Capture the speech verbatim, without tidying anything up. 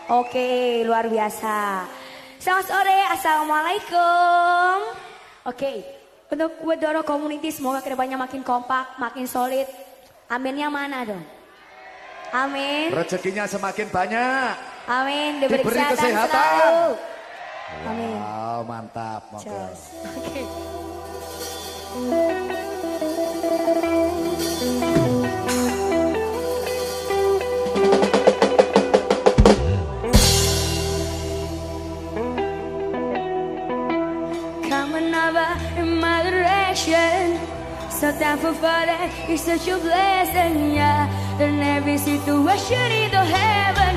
Oke, luar biasa. Selamat sore, assalamualaikum. Oke, untuk Wedoro Community semoga kedepannya makin kompak, makin solid. Aminnya mana dong? Amin. Rezekinya semakin banyak. Amin, diberi, Diberi kesehatan, kesehatan. selalu. Amin. Wow, mantap. Oke. Oke. In my direction, so thankful for that. You're such a blessing, yeah. In every situation, either heaven.